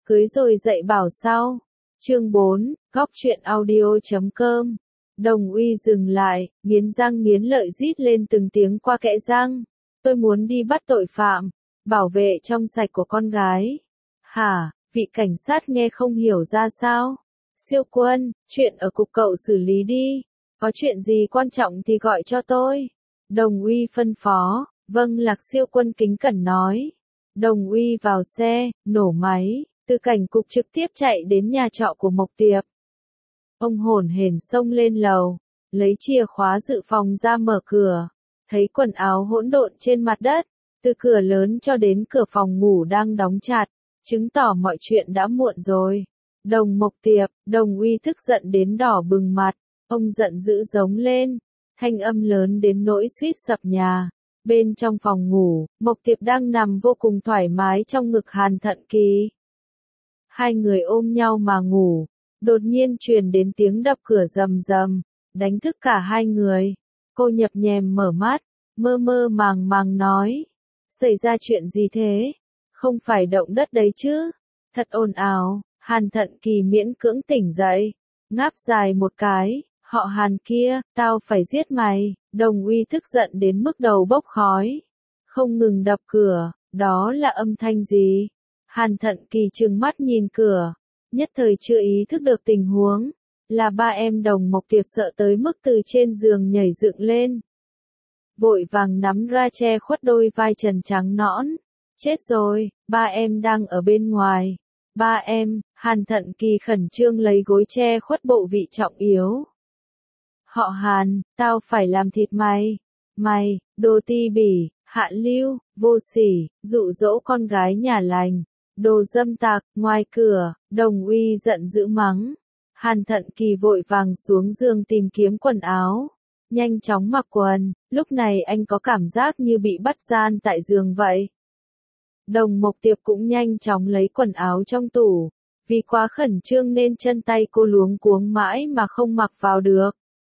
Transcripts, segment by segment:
Cưới rồi dạy bảo sau. Chương 4, góc truyện audio.com. Đồng Uy dừng lại, nghiến răng nghiến lợi rít lên từng tiếng qua kẽ răng. Tôi muốn đi bắt tội phạm, bảo vệ trong sạch của con gái. Hả, vị cảnh sát nghe không hiểu ra sao? Siêu Quân, chuyện ở cục cậu xử lý đi. Có chuyện gì quan trọng thì gọi cho tôi. Đồng Uy phân phó. Vâng, Lạc Siêu Quân kính cẩn nói. Đồng Uy vào xe, nổ máy, từ cảnh cục trực tiếp chạy đến nhà trọ của Mộc Tiệp. Ông hổn hển xông lên lầu, lấy chìa khóa dự phòng ra mở cửa, thấy quần áo hỗn độn trên mặt đất, từ cửa lớn cho đến cửa phòng ngủ đang đóng chặt, chứng tỏ mọi chuyện đã muộn rồi. Đồng Mộc Tiệp, Đồng Uy tức giận đến đỏ bừng mặt, ông giận dữ giống lên, thanh âm lớn đến nỗi suýt sập nhà. Bên trong phòng ngủ, Mộc Tiệp đang nằm vô cùng thoải mái trong ngực Hàn Thận Kỳ. Hai người ôm nhau mà ngủ, đột nhiên truyền đến tiếng đập cửa rầm rầm, đánh thức cả hai người. Cô nhập nhèm mở mắt, mơ mơ màng màng nói, xảy ra chuyện gì thế? Không phải động đất đấy chứ? Thật ồn ào. Hàn Thận Kỳ miễn cưỡng tỉnh dậy, ngáp dài một cái, họ Hàn kia, tao phải giết mày. Đồng Uy tức giận đến mức đầu bốc khói, không ngừng đập cửa. Đó là âm thanh gì? Hàn Thận Kỳ trừng mắt nhìn cửa, nhất thời chưa ý thức được tình huống, là ba em Đồng Mộc Tiệp sợ tới mức từ trên giường nhảy dựng lên, vội vàng nắm ra che khuất đôi vai trần trắng nõn. Chết rồi, ba em đang ở bên ngoài. Ba em. Hàn Thận Kỳ khẩn trương lấy gối che khuất bộ vị trọng yếu. Họ Hàn, tao phải làm thịt mày. Mày, đồ ti bỉ, hạ lưu, vô sỉ, dụ dỗ con gái nhà lành, đồ dâm tặc. Ngoài cửa, Đồng Uy giận dữ mắng. Hàn Thận Kỳ vội vàng xuống giường tìm kiếm quần áo, nhanh chóng mặc quần. Lúc này anh có cảm giác như bị bắt gian tại giường vậy. Đồng Mộc Tiệp cũng nhanh chóng lấy quần áo trong tủ, vì quá khẩn trương nên chân tay cô luống cuống mãi mà không mặc vào được.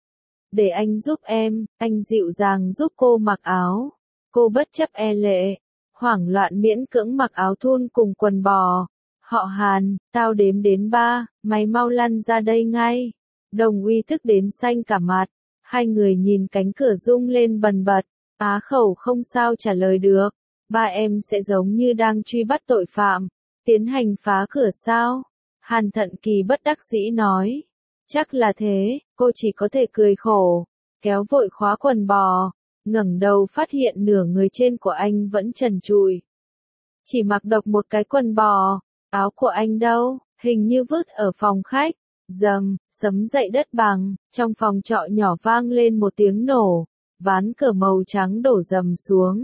Để anh giúp em, anh dịu dàng giúp cô mặc áo. Cô bất chấp e lệ, hoảng loạn miễn cưỡng mặc áo thun cùng quần bò. Họ Hàn, tao đếm đến 3, mày mau lăn ra đây ngay. Đồng Uy tức đến xanh cả mặt, hai người nhìn cánh cửa rung lên bần bật, á khẩu không sao trả lời được. Ba em sẽ giống như đang truy bắt tội phạm, tiến hành phá cửa sao? Hàn Thận Kỳ bất đắc dĩ nói. Chắc là thế, cô chỉ có thể cười khổ, kéo vội khóa quần bò, ngẩng đầu phát hiện nửa người trên của anh vẫn trần trụi. Chỉ mặc độc một cái quần bò, áo của anh đâu, hình như vứt ở phòng khách. Dầm, sấm dậy đất bằng, trong phòng trọ nhỏ vang lên một tiếng nổ, ván cửa màu trắng đổ rầm xuống.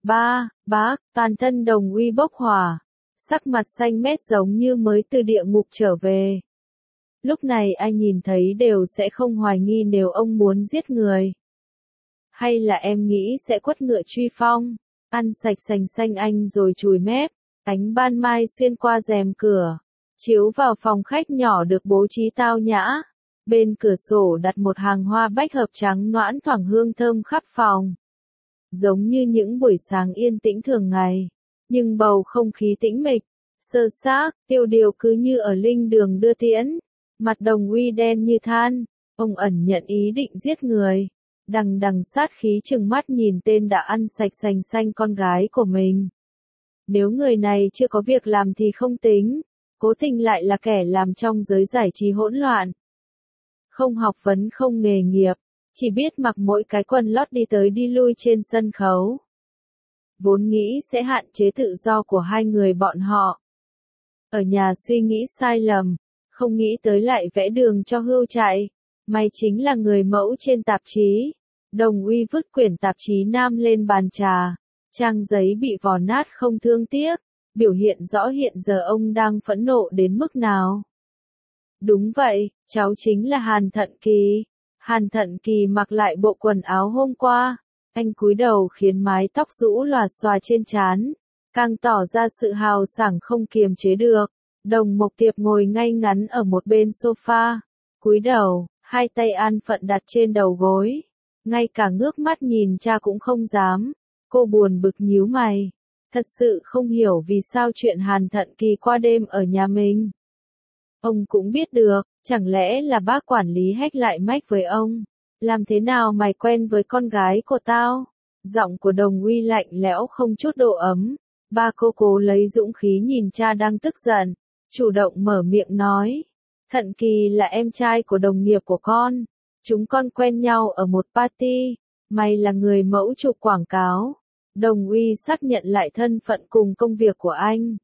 Bác, toàn thân Đồng Uy bốc hỏa, sắc mặt xanh mét giống như mới từ địa ngục trở về. Lúc này ai nhìn thấy đều sẽ không hoài nghi nếu ông muốn giết người. Hay là em nghĩ sẽ quất ngựa truy phong, ăn sạch sành xanh anh rồi chùi mép. Ánh ban mai xuyên qua rèm cửa, chiếu vào phòng khách nhỏ được bố trí tao nhã. Bên cửa sổ đặt một hàng hoa bách hợp trắng noãn thoảng hương thơm khắp phòng. Giống như những buổi sáng yên tĩnh thường ngày, nhưng bầu không khí tĩnh mịch, sơ xác, tiêu điều cứ như ở linh đường đưa tiễn. Mặt Đồng Uy đen như than, ông ẩn nhận ý định giết người, đằng đằng sát khí trừng mắt nhìn tên đã ăn sạch sành xanh con gái của mình. Nếu người này chưa có việc làm thì không tính, cố tình lại là kẻ làm trong giới giải trí hỗn loạn. Không học vấn không nghề nghiệp, chỉ biết mặc mỗi cái quần lót đi tới đi lui trên sân khấu. Vốn nghĩ sẽ hạn chế tự do của hai người bọn họ. Ở nhà suy nghĩ sai lầm, không nghĩ tới lại vẽ đường cho hươu chạy. Mày chính là người mẫu trên tạp chí. Đồng Uy vứt quyển tạp chí nam lên bàn trà. Trang giấy bị vò nát không thương tiếc, biểu hiện rõ hiện giờ ông đang phẫn nộ đến mức nào. Đúng vậy, cháu chính là Hàn Thận Kỳ. Hàn Thận Kỳ mặc lại bộ quần áo hôm qua, anh cúi đầu khiến mái tóc rũ lòa xòa trên trán, càng tỏ ra sự hào sảng không kiềm chế được. Đồng Mộc Tiệp ngồi ngay ngắn ở một bên sofa, cúi đầu, hai tay an phận đặt trên đầu gối, ngay cả ngước mắt nhìn cha cũng không dám. Cô buồn bực nhíu mày, Thật sự không hiểu vì sao chuyện Hàn Thận Kỳ qua đêm ở nhà mình. Ông cũng biết được, chẳng lẽ là bác quản lý hách lại mách với ông. Làm thế nào mày quen với con gái của tao? Giọng của Đồng Uy lạnh lẽo không chút độ ấm. Ba cô cố lấy dũng khí nhìn cha đang tức giận, chủ động mở miệng nói. Thận Kỳ là em trai của đồng nghiệp của con. Chúng con quen nhau ở một party. Mày là người mẫu chụp quảng cáo. Đồng Uy xác nhận lại thân phận cùng công việc của anh.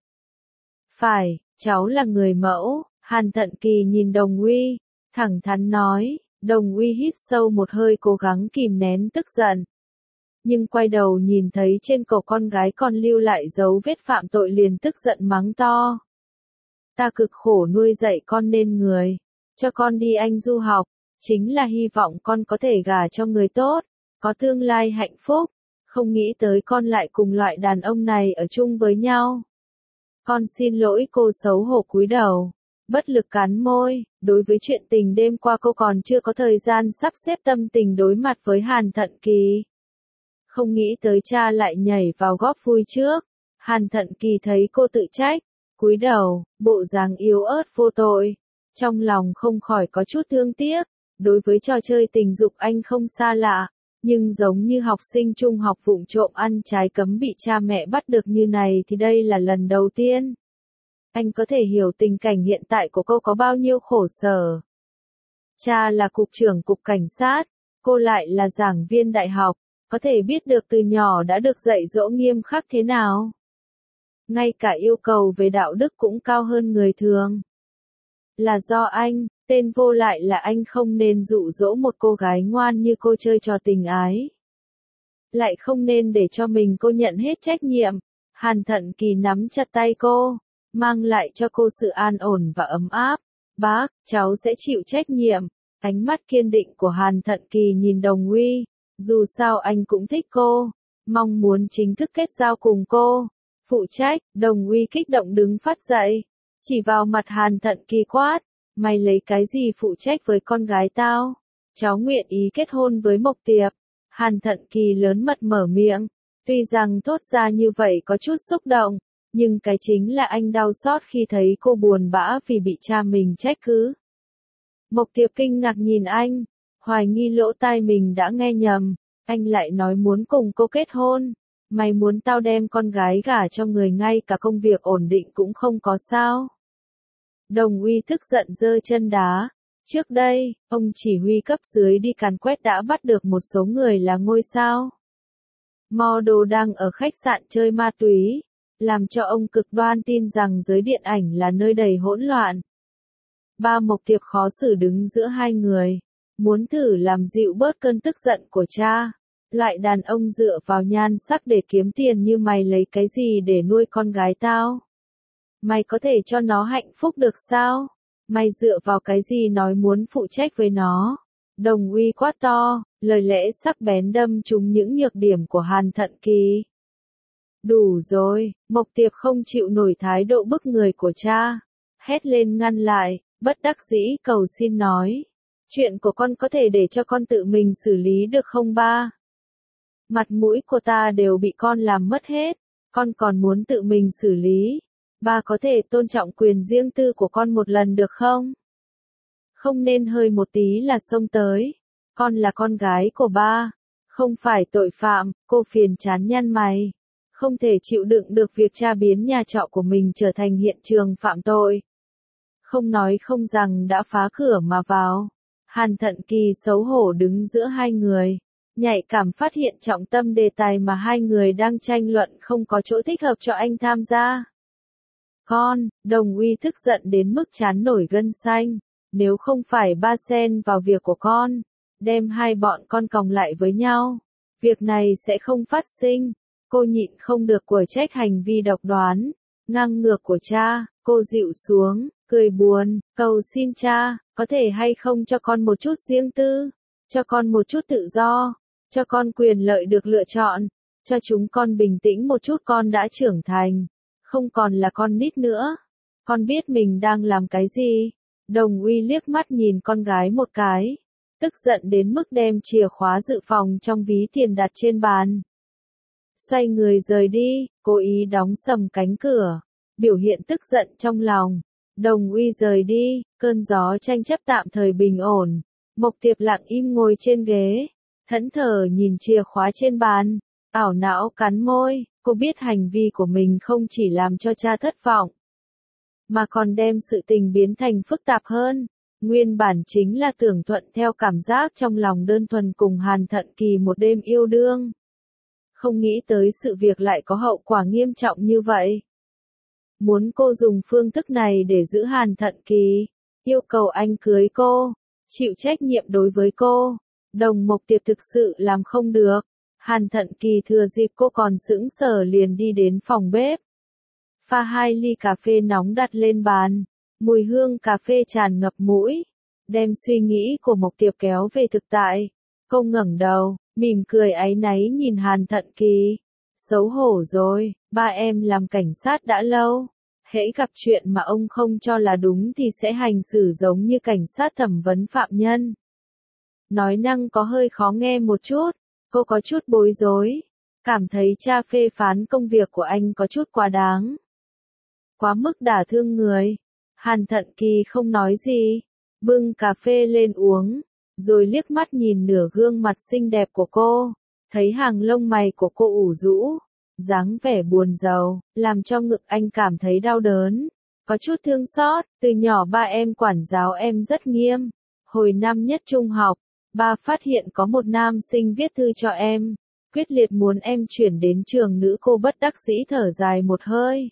Phải, cháu là người mẫu. Hàn Thận Kỳ nhìn Đồng Uy, thẳng thắn nói. Đồng Uy hít sâu một hơi cố gắng kìm nén tức giận. Nhưng quay đầu nhìn thấy trên cổ con gái còn lưu lại dấu vết phạm tội liền tức giận mắng to. Ta cực khổ nuôi dạy con nên người. Cho con đi Anh du học. Chính là hy vọng con có thể gả cho người tốt. Có tương lai hạnh phúc. Không nghĩ tới con lại cùng loại đàn ông này ở chung với nhau. Con xin lỗi cô, xấu hổ cúi đầu. Bất lực cắn môi, đối với chuyện tình đêm qua cô còn chưa có thời gian sắp xếp tâm tình đối mặt với Hàn Thận Kỳ. Không nghĩ tới cha lại nhảy vào góp vui trước. Hàn Thận Kỳ thấy cô tự trách, cúi đầu, bộ dáng yếu ớt vô tội. Trong lòng không khỏi có chút thương tiếc, đối với trò chơi tình dục anh không xa lạ. Nhưng giống như học sinh trung học vụng trộm ăn trái cấm bị cha mẹ bắt được như này thì đây là lần đầu tiên. Anh có thể hiểu tình cảnh hiện tại của cô có bao nhiêu khổ sở. Cha là cục trưởng cục cảnh sát, cô lại là giảng viên đại học, có thể biết được từ nhỏ đã được dạy dỗ nghiêm khắc thế nào. Ngay cả yêu cầu về đạo đức cũng cao hơn người thường. Là do anh, tên vô lại là anh không nên dụ dỗ một cô gái ngoan như cô chơi trò tình ái. Lại không nên để cho mình cô nhận hết trách nhiệm. Hàn Thận Kỳ nắm chặt tay cô, mang lại cho cô sự an ổn và ấm áp. Bác, cháu sẽ chịu trách nhiệm. Ánh mắt kiên định của Hàn Thận Kỳ nhìn Đồng Uy. Dù sao anh cũng thích cô, mong muốn chính thức kết giao cùng cô. Phụ trách, Đồng Uy kích động đứng phát dậy, chỉ vào mặt Hàn Thận Kỳ quát. Mày lấy cái gì phụ trách với con gái tao? Cháu nguyện ý kết hôn với Mộc Tiệp. Hàn Thận Kỳ lớn mật mở miệng. Tuy rằng thốt ra như vậy có chút xúc động, nhưng cái chính là anh đau xót khi thấy cô buồn bã vì bị cha mình trách cứ. Mộc Tiệp kinh ngạc nhìn anh, hoài nghi lỗ tai mình đã nghe nhầm. Anh lại nói muốn cùng cô kết hôn. Mày muốn tao đem con gái gả cho người ngay cả công việc ổn định cũng không có sao? Đồng Uy tức giận giơ chân đá. Trước đây, ông chỉ huy cấp dưới đi càn quét đã bắt được một số người là ngôi sao model đang ở khách sạn chơi ma túy, làm cho ông cực đoan tin rằng giới điện ảnh là nơi đầy hỗn loạn. Ba Mộc Tiệp khó xử đứng giữa hai người, muốn thử làm dịu bớt cơn tức giận của cha. Loại đàn ông dựa vào nhan sắc để kiếm tiền như mày lấy cái gì để nuôi con gái tao? Mày có thể cho nó hạnh phúc được sao? Mày dựa vào cái gì nói muốn phụ trách với nó? Đồng Uy quát to, lời lẽ sắc bén đâm trúng những nhược điểm của Hàn Thận Kỳ. Đủ rồi, Mộc Tiệp không chịu nổi thái độ bức người của cha. Hét lên ngăn lại, bất đắc dĩ cầu xin nói. Chuyện của con có thể để cho con tự mình xử lý được không ba? Mặt mũi của ta đều bị con làm mất hết, con còn muốn tự mình xử lý. Ba có thể tôn trọng quyền riêng tư của con một lần được không? Không nên hơi một tí là xông tới. Con là con gái của ba, không phải tội phạm. Cô phiền chán nhăn mày, không thể chịu đựng được việc cha biến nhà trọ của mình trở thành hiện trường phạm tội. Không nói không rằng đã phá cửa mà vào. Hàn Thận Kỳ xấu hổ đứng giữa hai người, nhạy cảm phát hiện trọng tâm đề tài mà hai người đang tranh luận không có chỗ thích hợp cho anh tham gia. Con, Đồng Uy tức giận đến mức trán nổi gân xanh. Nếu không phải ba xen vào việc của con, đem hai bọn con còng lại với nhau, việc này sẽ không phát sinh. Cô nhịn không được quở trách hành vi độc đoán, ngang ngược của cha. Cô dịu xuống, cười buồn, cầu xin cha, có thể hay không cho con một chút riêng tư, cho con một chút tự do, cho con quyền lợi được lựa chọn, cho chúng con bình tĩnh một chút. Con đã trưởng thành, không còn là con nít nữa. Con biết mình đang làm cái gì. Đồng Uy liếc mắt nhìn con gái một cái, tức giận đến mức đem chìa khóa dự phòng trong ví tiền đặt trên bàn. xoay người rời đi, cố ý đóng sầm cánh cửa, biểu hiện tức giận trong lòng. Đồng Uy rời đi, cơn gió tranh chấp tạm thời bình ổn. Mộc Tiệp lặng im ngồi trên ghế, thẫn thờ nhìn chìa khóa trên bàn, ảo não cắn môi, cô biết hành vi của mình không chỉ làm cho cha thất vọng, mà còn đem sự tình biến thành phức tạp hơn. Nguyên bản chính là tưởng thuận theo cảm giác trong lòng đơn thuần cùng Hàn Thận Kỳ một đêm yêu đương. Không nghĩ tới sự việc lại có hậu quả nghiêm trọng như vậy. Muốn cô dùng phương thức này để giữ Hàn Thận Kỳ, yêu cầu anh cưới cô, chịu trách nhiệm đối với cô. Đồng Mộc Tiệp thực sự làm không được. Hàn Thận Kỳ thừa dịp cô còn sững sờ liền đi đến phòng bếp. Pha 2 ly cà phê nóng đặt lên bàn, mùi hương cà phê tràn ngập mũi, đem suy nghĩ của Mộc Tiệp kéo về thực tại. Cô ngẩng đầu, mỉm cười áy náy nhìn Hàn Thận Kỳ. Xấu hổ rồi, ba em làm cảnh sát đã lâu. Hễ gặp chuyện mà ông không cho là đúng thì sẽ hành xử giống như cảnh sát thẩm vấn phạm nhân. Nói năng có hơi khó nghe một chút, cô có chút bối rối, cảm thấy cha phê phán công việc của anh có chút quá đáng. Quá mức đả thương người. Hàn Thận Kỳ không nói gì, bưng cà phê lên uống, rồi liếc mắt nhìn nửa gương mặt xinh đẹp của cô, thấy hàng lông mày của cô ủ rũ, dáng vẻ buồn rầu, làm cho ngực anh cảm thấy đau đớn, có chút thương xót. Từ nhỏ ba em quản giáo em rất nghiêm. Hồi năm nhất trung học, ba phát hiện có một nam sinh viết thư cho em, quyết liệt muốn em chuyển đến trường nữ. Cô bất đắc dĩ thở dài một hơi.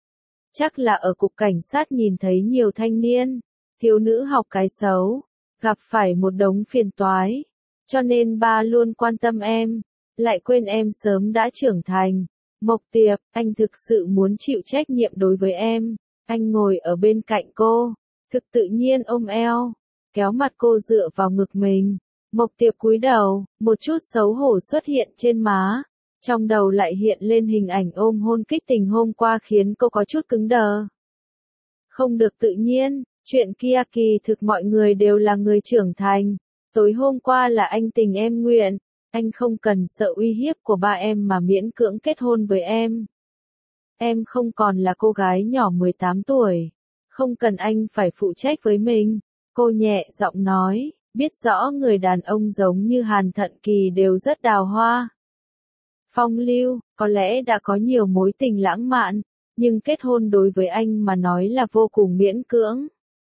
Chắc là ở cục cảnh sát nhìn thấy nhiều thanh niên, thiếu nữ học cái xấu, gặp phải một đống phiền toái, cho nên ba luôn quan tâm em, lại quên em sớm đã trưởng thành. Mộc Tiệp, anh thực sự muốn chịu trách nhiệm đối với em. Anh ngồi ở bên cạnh cô, thực tự nhiên ôm eo, kéo mặt cô dựa vào ngực mình. Mộc Tiệp cúi đầu, một chút xấu hổ xuất hiện trên má. Trong đầu lại hiện lên hình ảnh ôm hôn kích tình hôm qua khiến cô có chút cứng đờ. Không được tự nhiên, chuyện kia kỳ thực mọi người đều là người trưởng thành. Tối hôm qua là anh tình em nguyện, anh không cần sợ uy hiếp của ba em mà miễn cưỡng kết hôn với em. Em không còn là cô gái nhỏ 18 tuổi, không cần anh phải phụ trách với mình. Cô nhẹ giọng nói, biết rõ người đàn ông giống như Hàn Thận Kỳ đều rất đào hoa, phong lưu, có lẽ đã có nhiều mối tình lãng mạn, nhưng kết hôn đối với anh mà nói là vô cùng miễn cưỡng.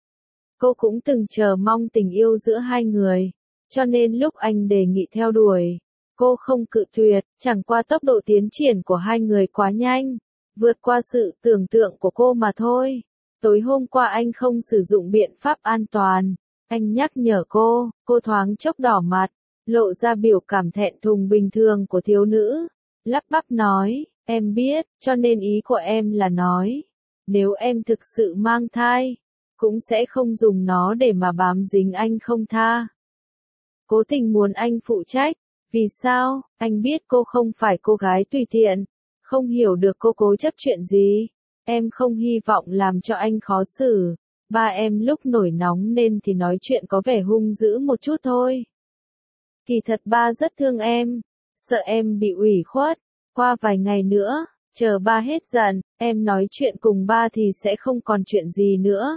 Cô cũng từng chờ mong tình yêu giữa hai người, cho nên lúc anh đề nghị theo đuổi, cô không cự tuyệt, chẳng qua tốc độ tiến triển của hai người quá nhanh, vượt qua sự tưởng tượng của cô mà thôi. Tối hôm qua anh không sử dụng biện pháp an toàn, anh nhắc nhở cô thoáng chốc đỏ mặt, lộ ra biểu cảm thẹn thùng bình thường của thiếu nữ, lắp bắp nói, em biết, cho nên ý của em là nói, nếu em thực sự mang thai, cũng sẽ không dùng nó để mà bám dính anh không tha. Cố tình muốn anh phụ trách, vì sao? Anh biết cô không phải cô gái tùy tiện, không hiểu được cô cố chấp chuyện gì. Em không hy vọng làm cho anh khó xử. Ba em lúc nổi nóng nên thì nói chuyện có vẻ hung dữ một chút thôi. Kỳ thật ba rất thương em, sợ em bị ủy khuất. Qua vài ngày nữa, chờ ba hết giận, em nói chuyện cùng ba thì sẽ không còn chuyện gì nữa.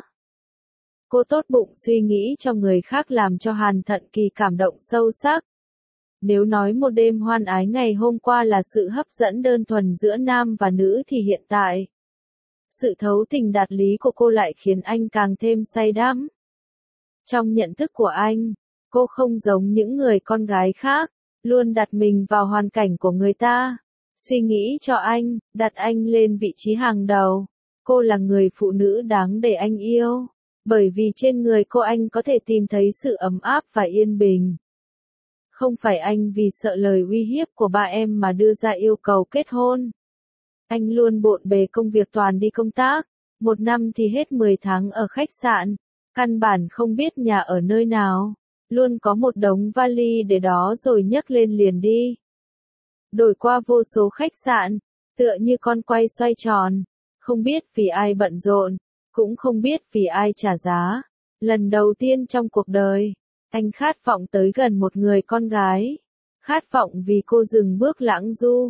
Cô tốt bụng suy nghĩ cho người khác làm cho Hàn Thận Kỳ cảm động sâu sắc. Nếu nói một đêm hoan ái ngày hôm qua là sự hấp dẫn đơn thuần giữa nam và nữ thì hiện tại, sự thấu tình đạt lý của cô lại khiến anh càng thêm say đắm. Trong nhận thức của anh, cô không giống những người con gái khác, luôn đặt mình vào hoàn cảnh của người ta, suy nghĩ cho anh, đặt anh lên vị trí hàng đầu. Cô là người phụ nữ đáng để anh yêu, bởi vì trên người cô anh có thể tìm thấy sự ấm áp và yên bình. Không phải anh vì sợ lời uy hiếp của ba em mà đưa ra yêu cầu kết hôn. Anh luôn bộn bề công việc toàn đi công tác, một năm thì hết 10 tháng ở khách sạn, căn bản không biết nhà ở nơi nào, luôn có một đống vali để đó rồi nhấc lên liền đi. Đổi qua vô số khách sạn, tựa như con quay xoay tròn, không biết vì ai bận rộn, cũng không biết vì ai trả giá. Lần đầu tiên trong cuộc đời, anh khát vọng tới gần một người con gái, khát vọng vì cô dừng bước lãng du,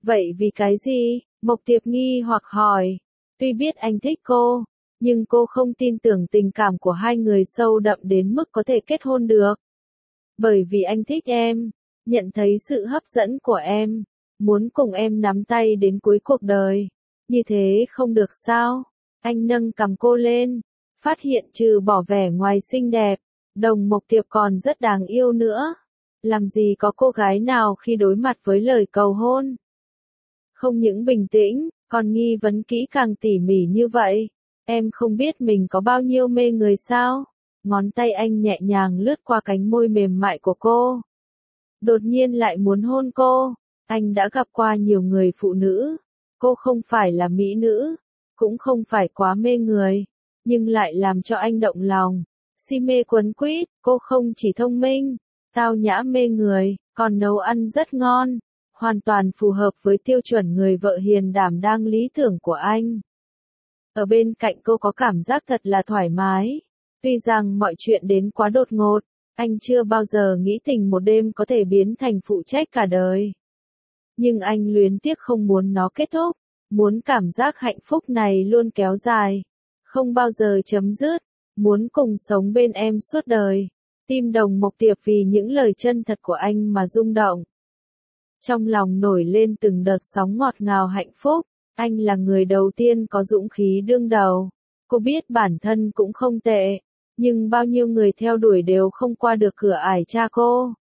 Vậy vì cái gì? Mộc Tiệp nghi hoặc hỏi. Tuy biết anh thích cô, nhưng cô không tin tưởng tình cảm của hai người sâu đậm đến mức có thể kết hôn được. Bởi vì anh thích em, nhận thấy sự hấp dẫn của em, muốn cùng em nắm tay đến cuối cuộc đời. Như thế không được sao? Anh nâng cằm cô lên, phát hiện trừ bỏ vẻ ngoài xinh đẹp, Đồng Mộc Tiệp còn rất đáng yêu nữa. Làm gì có cô gái nào khi đối mặt với lời cầu hôn không những bình tĩnh, còn nghi vấn kỹ càng tỉ mỉ như vậy. Em không biết mình có bao nhiêu mê người sao? Ngón tay anh nhẹ nhàng lướt qua cánh môi mềm mại của cô. Đột nhiên lại muốn hôn cô. Anh đã gặp qua nhiều người phụ nữ. Cô không phải là mỹ nữ, cũng không phải quá mê người, nhưng lại làm cho anh động lòng. Si mê quấn quýt, cô không chỉ thông minh, tao nhã mê người, còn nấu ăn rất ngon. Hoàn toàn phù hợp với tiêu chuẩn người vợ hiền đảm đang lý tưởng của anh. Ở bên cạnh cô có cảm giác thật là thoải mái. Tuy rằng mọi chuyện đến quá đột ngột, anh chưa bao giờ nghĩ tình một đêm có thể biến thành phụ trách cả đời. Nhưng anh luyến tiếc không muốn nó kết thúc, muốn cảm giác hạnh phúc này luôn kéo dài, không bao giờ chấm dứt, muốn cùng sống bên em suốt đời. Tim Đồng Mộc Tiệp vì những lời chân thật của anh mà rung động. Trong lòng nổi lên từng đợt sóng ngọt ngào hạnh phúc, anh là người đầu tiên có dũng khí đương đầu. Cô biết bản thân cũng không tệ, nhưng bao nhiêu người theo đuổi đều không qua được cửa ải cha cô.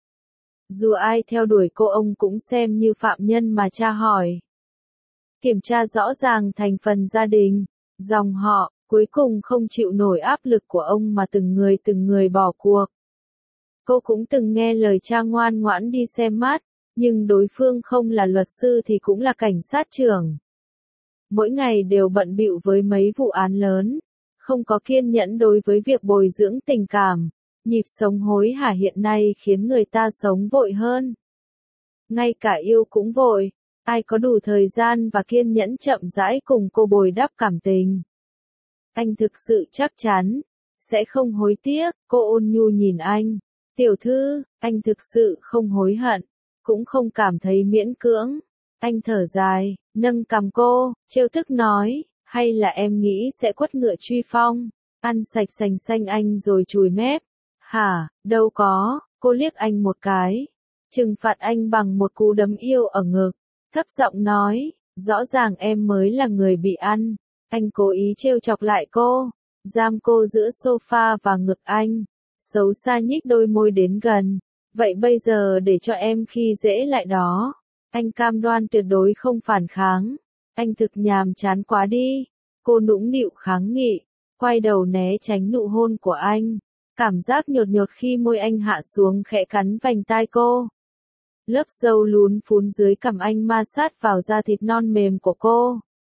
Dù ai theo đuổi cô ông cũng xem như phạm nhân mà tra hỏi. Kiểm tra rõ ràng thành phần gia đình, dòng họ, cuối cùng không chịu nổi áp lực của ông mà từng người bỏ cuộc. Cô cũng từng nghe lời cha ngoan ngoãn đi xem mắt, nhưng đối phương không là luật sư thì cũng là cảnh sát trưởng. Mỗi ngày đều bận bịu với mấy vụ án lớn, không có kiên nhẫn đối với việc bồi dưỡng tình cảm. Nhịp sống hối hả hiện nay khiến người ta sống vội hơn. Ngay cả yêu cũng vội, ai có đủ thời gian và kiên nhẫn chậm rãi cùng cô bồi đắp cảm tình. Anh thực sự chắc chắn, sẽ không hối tiếc, cô ôn nhu nhìn anh. Tiểu thư, anh thực sự không hối hận, cũng không cảm thấy miễn cưỡng. Anh thở dài, nâng cằm cô, trêu tức nói, hay là em nghĩ sẽ quất ngựa truy phong, ăn sạch sành xanh anh rồi chùi mép. Hả, đâu có, cô liếc anh một cái, trừng phạt anh bằng một cú đấm yêu ở ngực, thấp giọng nói, rõ ràng em mới là người bị ăn. Anh cố ý trêu chọc lại cô, giam cô giữa sofa và ngực anh, xấu xa nhích đôi môi đến gần. Vậy bây giờ để cho em khi dễ lại đó. Anh cam đoan tuyệt đối không phản kháng. Anh thực nhàm chán quá đi. Cô nũng nịu kháng nghị, quay đầu né tránh nụ hôn của anh. Cảm giác nhột nhột khi môi anh hạ xuống khẽ cắn vành tai cô. Lớp râu lún phún dưới cằm anh ma sát vào da thịt non mềm của cô.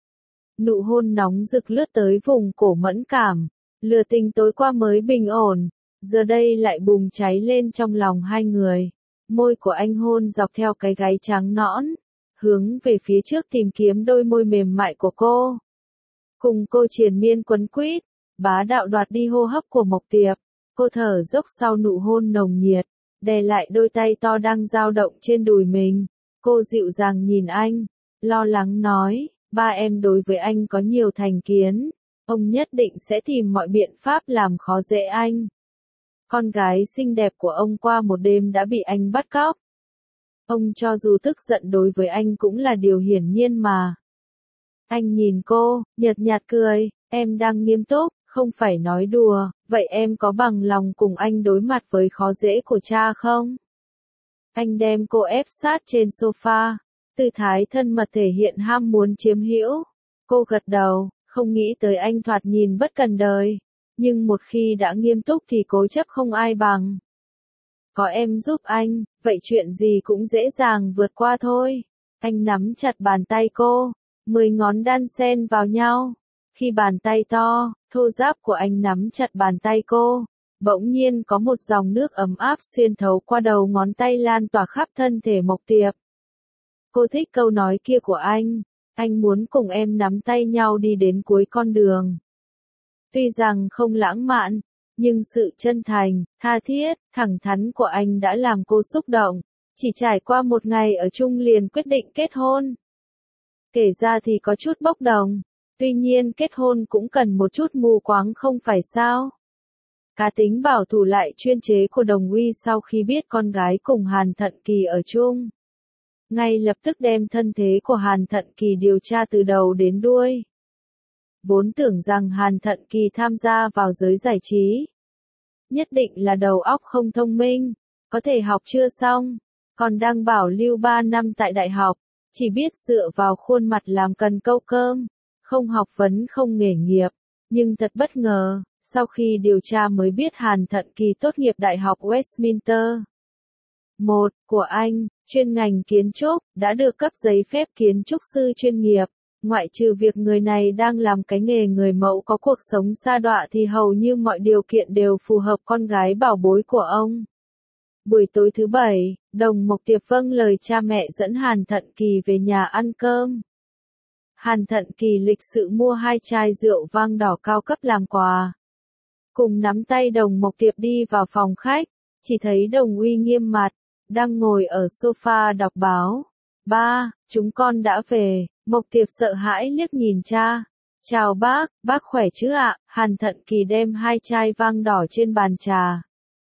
Nụ hôn nóng rực lướt tới vùng cổ mẫn cảm. Lửa tình tối qua mới bình ổn, giờ đây lại bùng cháy lên trong lòng hai người. Môi của anh hôn dọc theo cái gáy trắng nõn, hướng về phía trước tìm kiếm đôi môi mềm mại của cô. Cùng cô triền miên quấn quýt, bá đạo đoạt đi hô hấp của Mộc Tiệp. Cô thở dốc sau nụ hôn nồng nhiệt, đè lại đôi tay to đang dao động trên đùi mình. Cô dịu dàng nhìn anh, lo lắng nói, ba em đối với anh có nhiều thành kiến, ông nhất định sẽ tìm mọi biện pháp làm khó dễ anh. Con gái xinh đẹp của ông qua một đêm đã bị anh bắt cóc. Ông cho dù tức giận đối với anh cũng là điều hiển nhiên mà. Anh nhìn cô, nhợt nhạt cười, em đang nghiêm túc, không phải nói đùa, vậy em có bằng lòng cùng anh đối mặt với khó dễ của cha không? Anh đem cô ép sát trên sofa, tư thái thân mật thể hiện ham muốn chiếm hữu. Cô gật đầu, không nghĩ tới anh thoạt nhìn bất cần đời, nhưng một khi đã nghiêm túc thì cố chấp không ai bằng. Có em giúp anh, vậy chuyện gì cũng dễ dàng vượt qua thôi. Anh nắm chặt bàn tay cô, 10 ngón đan xen vào nhau. Khi bàn tay to, thô ráp của anh nắm chặt bàn tay cô, bỗng nhiên có một dòng nước ấm áp xuyên thấu qua đầu ngón tay lan tỏa khắp thân thể Mộc Tiệp. Cô thích câu nói kia của anh muốn cùng em nắm tay nhau đi đến cuối con đường. Tuy rằng không lãng mạn, nhưng sự chân thành, tha thiết, thẳng thắn của anh đã làm cô xúc động. Chỉ trải qua một ngày ở chung liền quyết định kết hôn. Kể ra thì có chút bốc đồng. Tuy nhiên kết hôn cũng cần một chút mù quáng không phải sao? Cá tính bảo thủ lại chuyên chế của Đồng Uy sau khi biết con gái cùng Hàn Thận Kỳ ở chung. Ngay lập tức đem thân thế của Hàn Thận Kỳ điều tra từ đầu đến đuôi. Vốn tưởng rằng Hàn Thận Kỳ tham gia vào giới giải trí. Nhất định là đầu óc không thông minh, có thể học chưa xong, còn đang bảo lưu 3 năm tại đại học, chỉ biết dựa vào khuôn mặt làm cần câu cơm, không học vấn không nghề nghiệp. Nhưng thật bất ngờ, sau khi điều tra mới biết Hàn Thận Kỳ tốt nghiệp Đại học Westminster. Của Anh, chuyên ngành kiến trúc, đã được cấp giấy phép kiến trúc sư chuyên nghiệp. Ngoại trừ việc người này đang làm cái nghề người mẫu có cuộc sống sa đọa thì hầu như mọi điều kiện đều phù hợp con gái bảo bối của ông. Buổi tối thứ Bảy, Đồng Mộc Tiệp vâng lời cha mẹ dẫn Hàn Thận Kỳ về nhà ăn cơm. Hàn Thận Kỳ lịch sự mua 2 chai rượu vang đỏ cao cấp làm quà. Cùng nắm tay Đồng Mộc Tiệp đi vào phòng khách, chỉ thấy Đồng Uy nghiêm mặt, đang ngồi ở sofa đọc báo. Ba, chúng con đã về. Mộc Tiệp sợ hãi liếc nhìn cha. Chào bác khỏe chứ ạ? Hàn Thận Kỳ đem 2 chai vang đỏ trên bàn trà.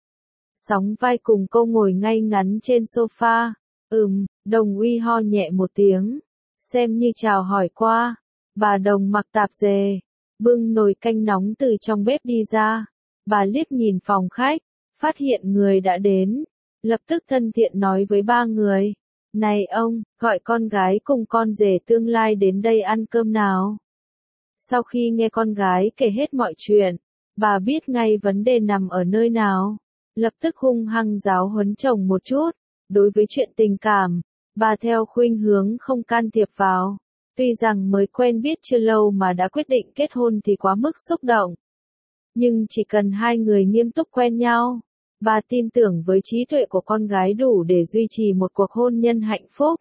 Sóng vai cùng cô ngồi ngay ngắn trên sofa. Đồng Uy ho nhẹ một tiếng, xem như chào hỏi qua. Bà Đồng mặc tạp dề, bưng nồi canh nóng từ trong bếp đi ra. Bà liếc nhìn phòng khách, phát hiện người đã đến, lập tức thân thiện nói với 3 người. Này ông, gọi con gái cùng con rể tương lai đến đây ăn cơm nào. Sau khi nghe con gái kể hết mọi chuyện, bà biết ngay vấn đề nằm ở nơi nào. Lập tức hung hăng giáo huấn chồng một chút. Đối với chuyện tình cảm, bà theo khuynh hướng không can thiệp vào. Tuy rằng mới quen biết chưa lâu mà đã quyết định kết hôn thì quá mức xúc động. Nhưng chỉ cần 2 người nghiêm túc quen nhau, bà tin tưởng với trí tuệ của con gái đủ để duy trì một cuộc hôn nhân hạnh phúc.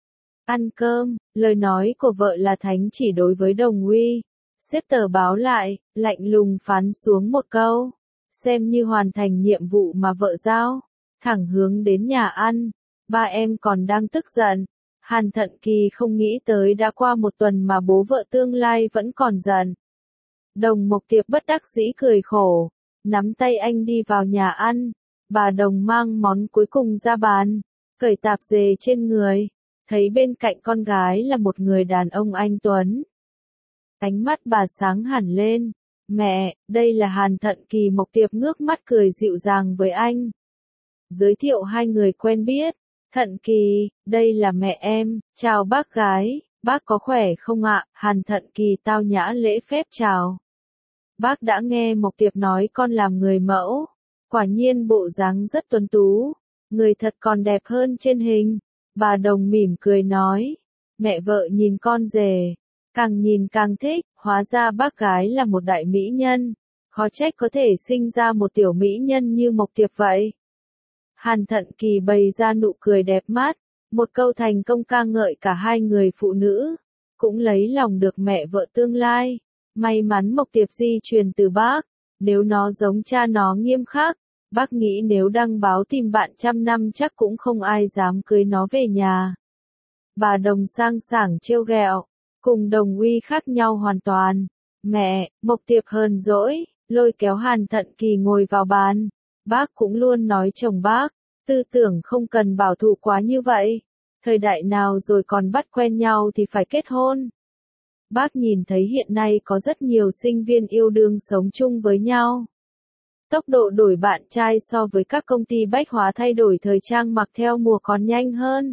Ăn cơm, lời nói của vợ là thánh chỉ đối với Đồng Uy. Xếp tờ báo lại, lạnh lùng phán xuống một câu. Xem như hoàn thành nhiệm vụ mà vợ giao. Thẳng hướng đến nhà ăn. 3 em còn đang tức giận. Hàn Thận Kỳ không nghĩ tới đã qua 1 tuần mà bố vợ tương lai vẫn còn giận. Đồng Mộc Tiệp bất đắc dĩ cười khổ, nắm tay anh đi vào nhà ăn. Bà Đồng mang món cuối cùng ra bàn, cởi tạp dề trên người, thấy bên cạnh con gái là một người đàn ông anh tuấn. Ánh mắt bà sáng hẳn lên. Mẹ, đây là Hàn Thận Kỳ. Mộc Tiệp ngước mắt cười dịu dàng với anh. Giới thiệu 2 người quen biết. Thận Kỳ, đây là mẹ em, chào bác gái, bác có khỏe không ạ? Hàn Thận Kỳ tao nhã lễ phép chào. Bác đã nghe Mộc Tiệp nói con làm người mẫu, quả nhiên bộ dáng rất tuấn tú, người thật còn đẹp hơn trên hình. Bà Đồng mỉm cười nói, mẹ vợ nhìn con rể, càng nhìn càng thích, hóa ra bác gái là một đại mỹ nhân, khó trách có thể sinh ra một tiểu mỹ nhân như Mộc Tiệp vậy. Hàn Thận Kỳ bày ra nụ cười đẹp mắt, một câu thành công ca ngợi cả 2 người phụ nữ, cũng lấy lòng được mẹ vợ tương lai. May mắn Mộc Tiệp di truyền từ bác, nếu nó giống cha nó nghiêm khắc, bác nghĩ nếu đăng báo tìm bạn 100 năm chắc cũng không ai dám cưới nó về nhà. Bà Đồng sang sảng trêu ghẹo, cùng Đồng Uy khác nhau hoàn toàn. Mẹ, Mộc Tiệp hờn dỗi, lôi kéo Hàn Thận Kỳ ngồi vào bàn. Bác cũng luôn nói chồng bác, tư tưởng không cần bảo thủ quá như vậy. Thời đại nào rồi còn bắt quen nhau thì phải kết hôn. Bác nhìn thấy hiện nay có rất nhiều sinh viên yêu đương sống chung với nhau. Tốc độ đổi bạn trai so với các công ty bách hóa thay đổi thời trang mặc theo mùa còn nhanh hơn.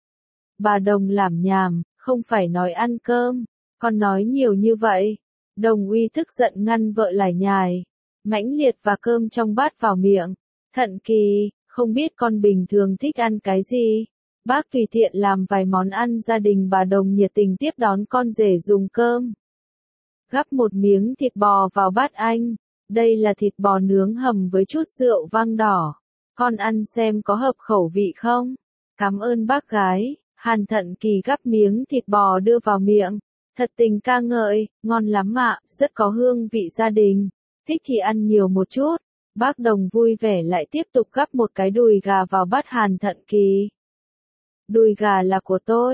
Bà Đồng làm nhảm, không phải nói ăn cơm, còn nói nhiều như vậy. Đồng Uy tức giận ngăn vợ lải nhải, mãnh liệt và cơm trong bát vào miệng. Thận Kỳ, không biết con bình thường thích ăn cái gì? Bác tùy tiện làm vài món ăn gia đình. Bà Đồng nhiệt tình tiếp đón con rể dùng cơm. Gắp một miếng thịt bò vào bát anh. Đây là thịt bò nướng hầm với chút rượu vang đỏ. Con ăn xem có hợp khẩu vị không? Cảm ơn bác gái. Hàn Thận Kỳ gắp miếng thịt bò đưa vào miệng. Thật tình ca ngợi, ngon lắm ạ, rất có hương vị gia đình. Thích thì ăn nhiều một chút. Bác Đồng vui vẻ lại tiếp tục gắp một cái đùi gà vào bát Hàn Thận Kỳ. Đùi gà là của tôi.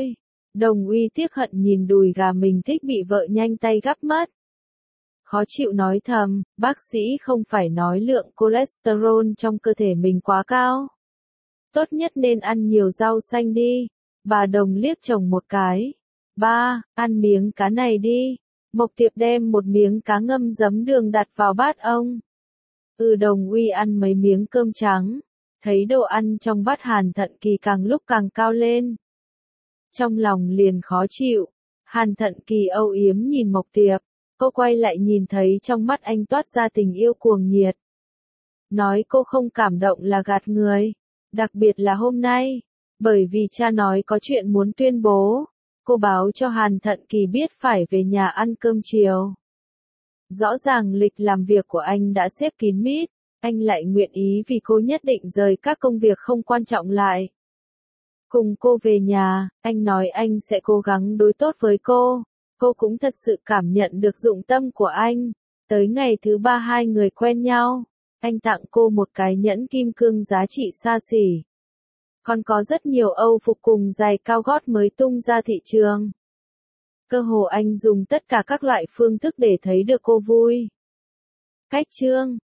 Đồng Uy tiếc hận nhìn đùi gà mình thích bị vợ nhanh tay gắp mất. Khó chịu nói thầm, bác sĩ không phải nói lượng cholesterol trong cơ thể mình quá cao. Tốt nhất nên ăn nhiều rau xanh đi. Bà Đồng liếc chồng một cái. Ba, ăn miếng cá này đi. Mộc Tiệp đem một miếng cá ngâm giấm đường đặt vào bát ông. Đồng Uy ăn mấy miếng cơm trắng. Thấy đồ ăn trong bát Hàn Thận Kỳ càng lúc càng cao lên. Trong lòng liền khó chịu. Hàn Thận Kỳ âu yếm nhìn Mộc Tiệp. Cô quay lại nhìn thấy trong mắt anh toát ra tình yêu cuồng nhiệt. Nói cô không cảm động là gạt người. Đặc biệt là hôm nay. Bởi vì cha nói có chuyện muốn tuyên bố. Cô báo cho Hàn Thận Kỳ biết phải về nhà ăn cơm chiều. Rõ ràng lịch làm việc của anh đã xếp kín mít. Anh lại nguyện ý vì cô nhất định rời các công việc không quan trọng lại. Cùng cô về nhà, anh nói anh sẽ cố gắng đối tốt với cô. Cô cũng thật sự cảm nhận được dụng tâm của anh. Tới ngày thứ 3 hai người quen nhau, anh tặng cô một cái nhẫn kim cương giá trị xa xỉ. Còn có rất nhiều âu phục cùng giày cao gót mới tung ra thị trường. Cơ hồ anh dùng tất cả các loại phương thức để thấy được cô vui. Cách chương